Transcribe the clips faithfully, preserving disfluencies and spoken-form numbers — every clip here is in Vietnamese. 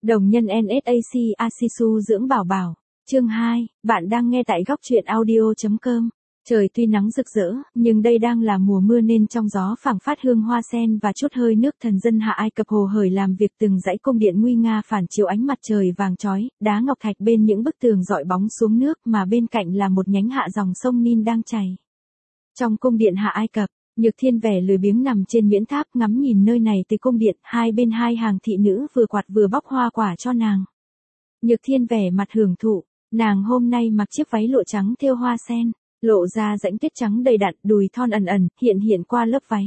Đồng nhân en ét a xê Asisu dưỡng bảo bảo. Chương hai, bạn đang nghe tại góc truyện audio chấm com. Trời tuy nắng rực rỡ, nhưng đây đang là mùa mưa nên trong gió phảng phát hương hoa sen và chút hơi nước thần dân Hạ Ai Cập hồ hởi làm việc từng dãy cung điện nguy nga phản chiếu ánh mặt trời vàng chói, đá ngọc thạch bên những bức tường dọi bóng xuống nước mà bên cạnh là một nhánh hạ dòng sông Nin đang chảy. Trong cung điện Hạ Ai Cập, Nhược Thiên vẻ lười biếng nằm trên miễn tháp ngắm nhìn nơi này từ cung điện, hai bên hai hàng thị nữ vừa quạt vừa bóc hoa quả cho nàng. Nhược Thiên vẻ mặt hưởng thụ, nàng hôm nay mặc chiếc váy lụa trắng thêu hoa sen, lộ ra rãnh tuyết trắng đầy đặn, đùi thon ẩn ẩn hiện hiện qua lớp váy.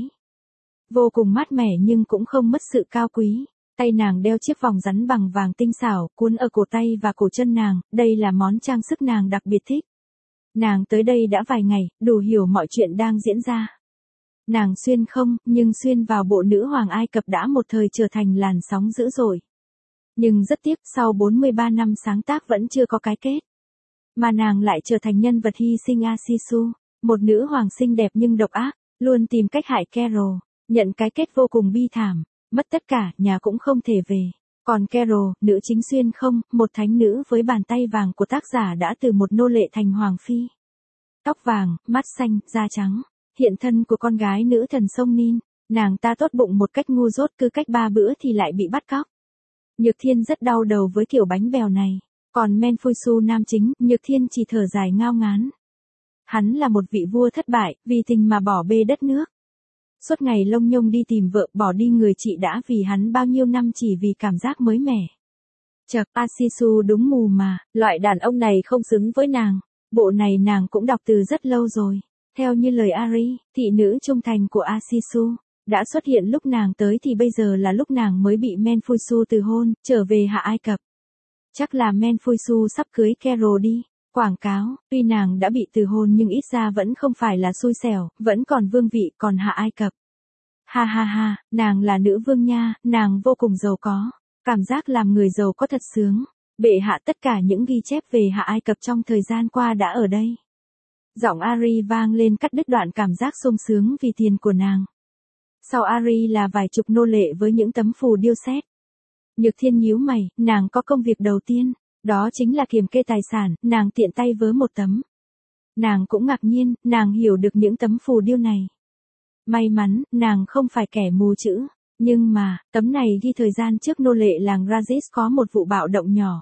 Vô cùng mát mẻ nhưng cũng không mất sự cao quý. Tay nàng đeo chiếc vòng rắn bằng vàng tinh xảo, cuốn ở cổ tay và cổ chân nàng, đây là món trang sức nàng đặc biệt thích. Nàng tới đây đã vài ngày, đủ hiểu mọi chuyện đang diễn ra. Nàng xuyên không, nhưng xuyên vào bộ nữ hoàng Ai Cập đã một thời trở thành làn sóng dữ dội. Nhưng rất tiếc, sau bốn mươi ba năm sáng tác vẫn chưa có cái kết. Mà nàng lại trở thành nhân vật hy sinh Asisu, một nữ hoàng xinh đẹp nhưng độc ác, luôn tìm cách hại Carol, nhận cái kết vô cùng bi thảm, mất tất cả, nhà cũng không thể về. Còn Carol, nữ chính xuyên không, một thánh nữ với bàn tay vàng của tác giả đã từ một nô lệ thành hoàng phi. Tóc vàng, mắt xanh, da trắng, hiện thân của con gái nữ thần sông Nin, nàng ta tốt bụng một cách ngu dốt, cứ cách ba bữa thì lại bị bắt cóc. Nhược Thiên rất đau đầu với kiểu bánh bèo này. Còn Menfuisu nam chính, Nhược Thiên chỉ thở dài ngao ngán. Hắn là một vị vua thất bại, vì tình mà bỏ bê đất nước. Suốt ngày lông nhông đi tìm vợ, bỏ đi người chị đã vì hắn bao nhiêu năm chỉ vì cảm giác mới mẻ. Chậc, Asisu đúng mù mà, loại đàn ông này không xứng với nàng. Bộ này nàng cũng đọc từ rất lâu rồi. Theo như lời Ari, thị nữ trung thành của Asisu, đã xuất hiện lúc nàng tới thì bây giờ là lúc nàng mới bị Menfuisu từ hôn, trở về Hạ Ai Cập. Chắc là Menfuisu sắp cưới Carol đi. Quảng cáo, tuy nàng đã bị từ hôn nhưng ít ra vẫn không phải là xui xẻo, vẫn còn vương vị, còn Hạ Ai Cập. Ha ha ha, nàng là nữ vương nha, nàng vô cùng giàu có. Cảm giác làm người giàu có thật sướng. Bệ hạ, tất cả những ghi chép về Hạ Ai Cập trong thời gian qua đã ở đây. Giọng Ari vang lên cắt đứt đoạn cảm giác sung sướng vì tiền của nàng. Sau Ari là vài chục nô lệ với những tấm phù điêu xét. Nhược Thiên nhíu mày, nàng có công việc đầu tiên, đó chính là kiểm kê tài sản, nàng tiện tay vớ một tấm. Nàng cũng ngạc nhiên, nàng hiểu được những tấm phù điêu này. May mắn, nàng không phải kẻ mù chữ, nhưng mà, tấm này ghi thời gian trước nô lệ làng Razis có một vụ bạo động nhỏ.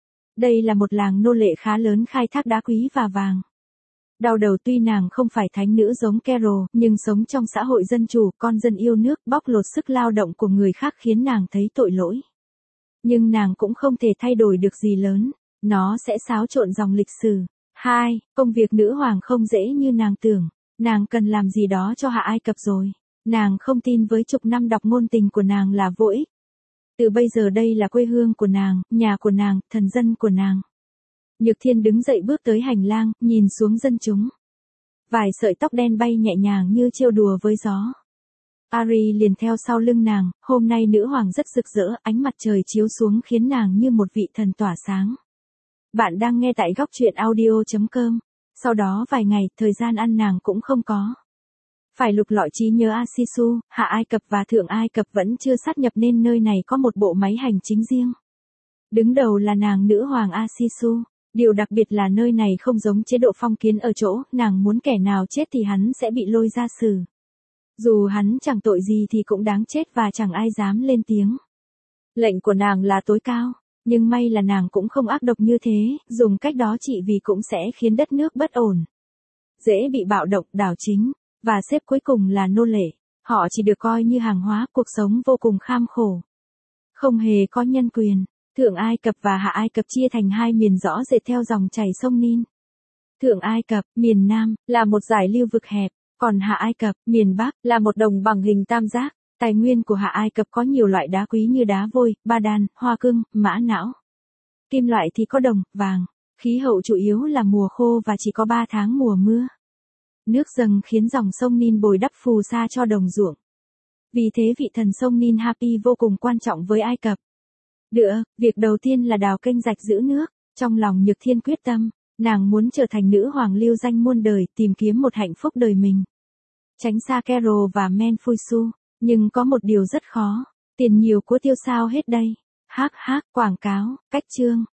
Đây là một làng nô lệ khá lớn khai thác đá quý và vàng. Đau đầu, tuy nàng không phải thánh nữ giống Carol, nhưng sống trong xã hội dân chủ, con dân yêu nước, bóc lột sức lao động của người khác khiến nàng thấy tội lỗi. Nhưng nàng cũng không thể thay đổi được gì lớn, nó sẽ xáo trộn dòng lịch sử. Hai, công việc nữ hoàng không dễ như nàng tưởng, nàng cần làm gì đó cho Hạ Ai Cập rồi. Nàng không tin với chục năm đọc ngôn tình của nàng là vô ích. Từ bây giờ đây là quê hương của nàng, nhà của nàng, thần dân của nàng. Nhược Thiên đứng dậy bước tới hành lang, nhìn xuống dân chúng. Vài sợi tóc đen bay nhẹ nhàng như trêu đùa với gió. Ari liền theo sau lưng nàng, hôm nay nữ hoàng rất rực rỡ, ánh mặt trời chiếu xuống khiến nàng như một vị thần tỏa sáng. Bạn đang nghe tại góc truyện audio chấm com. Sau đó vài ngày, thời gian ăn nàng cũng không có. Phải lục lọi trí nhớ Asisu, Hạ Ai Cập và Thượng Ai Cập vẫn chưa sát nhập nên nơi này có một bộ máy hành chính riêng. Đứng đầu là nàng nữ hoàng Asisu. Điều đặc biệt là nơi này không giống chế độ phong kiến ở chỗ, nàng muốn kẻ nào chết thì hắn sẽ bị lôi ra xử. Dù hắn chẳng tội gì thì cũng đáng chết và chẳng ai dám lên tiếng. Lệnh của nàng là tối cao, nhưng may là nàng cũng không ác độc như thế, dùng cách đó chỉ vì cũng sẽ khiến đất nước bất ổn. Dễ bị bạo động, đảo chính, và xếp cuối cùng là nô lệ. Họ chỉ được coi như hàng hóa, cuộc sống vô cùng kham khổ. Không hề có nhân quyền. Thượng Ai Cập và Hạ Ai Cập chia thành hai miền rõ rệt theo dòng chảy sông Nin. Thượng Ai Cập, miền Nam, là một dải lưu vực hẹp, còn Hạ Ai Cập, miền Bắc, là một đồng bằng hình tam giác. Tài nguyên của Hạ Ai Cập có nhiều loại đá quý như đá vôi, ba đan, hoa cương, mã não. Kim loại thì có đồng, vàng. Khí hậu chủ yếu là mùa khô và chỉ có ba tháng mùa mưa. Nước dâng khiến dòng sông Nin bồi đắp phù sa cho đồng ruộng. Vì thế vị thần sông Nin Hapi vô cùng quan trọng với Ai Cập. Được, việc đầu tiên là đào kênh rạch giữ nước. Trong lòng Nhược Thiên quyết tâm, nàng muốn trở thành nữ hoàng lưu danh muôn đời, tìm kiếm một hạnh phúc đời mình. Tránh xa Carol và Menfuisu, nhưng có một điều rất khó, tiền nhiều của tiêu sao hết đây. Hắc hắc, quảng cáo, cách chương.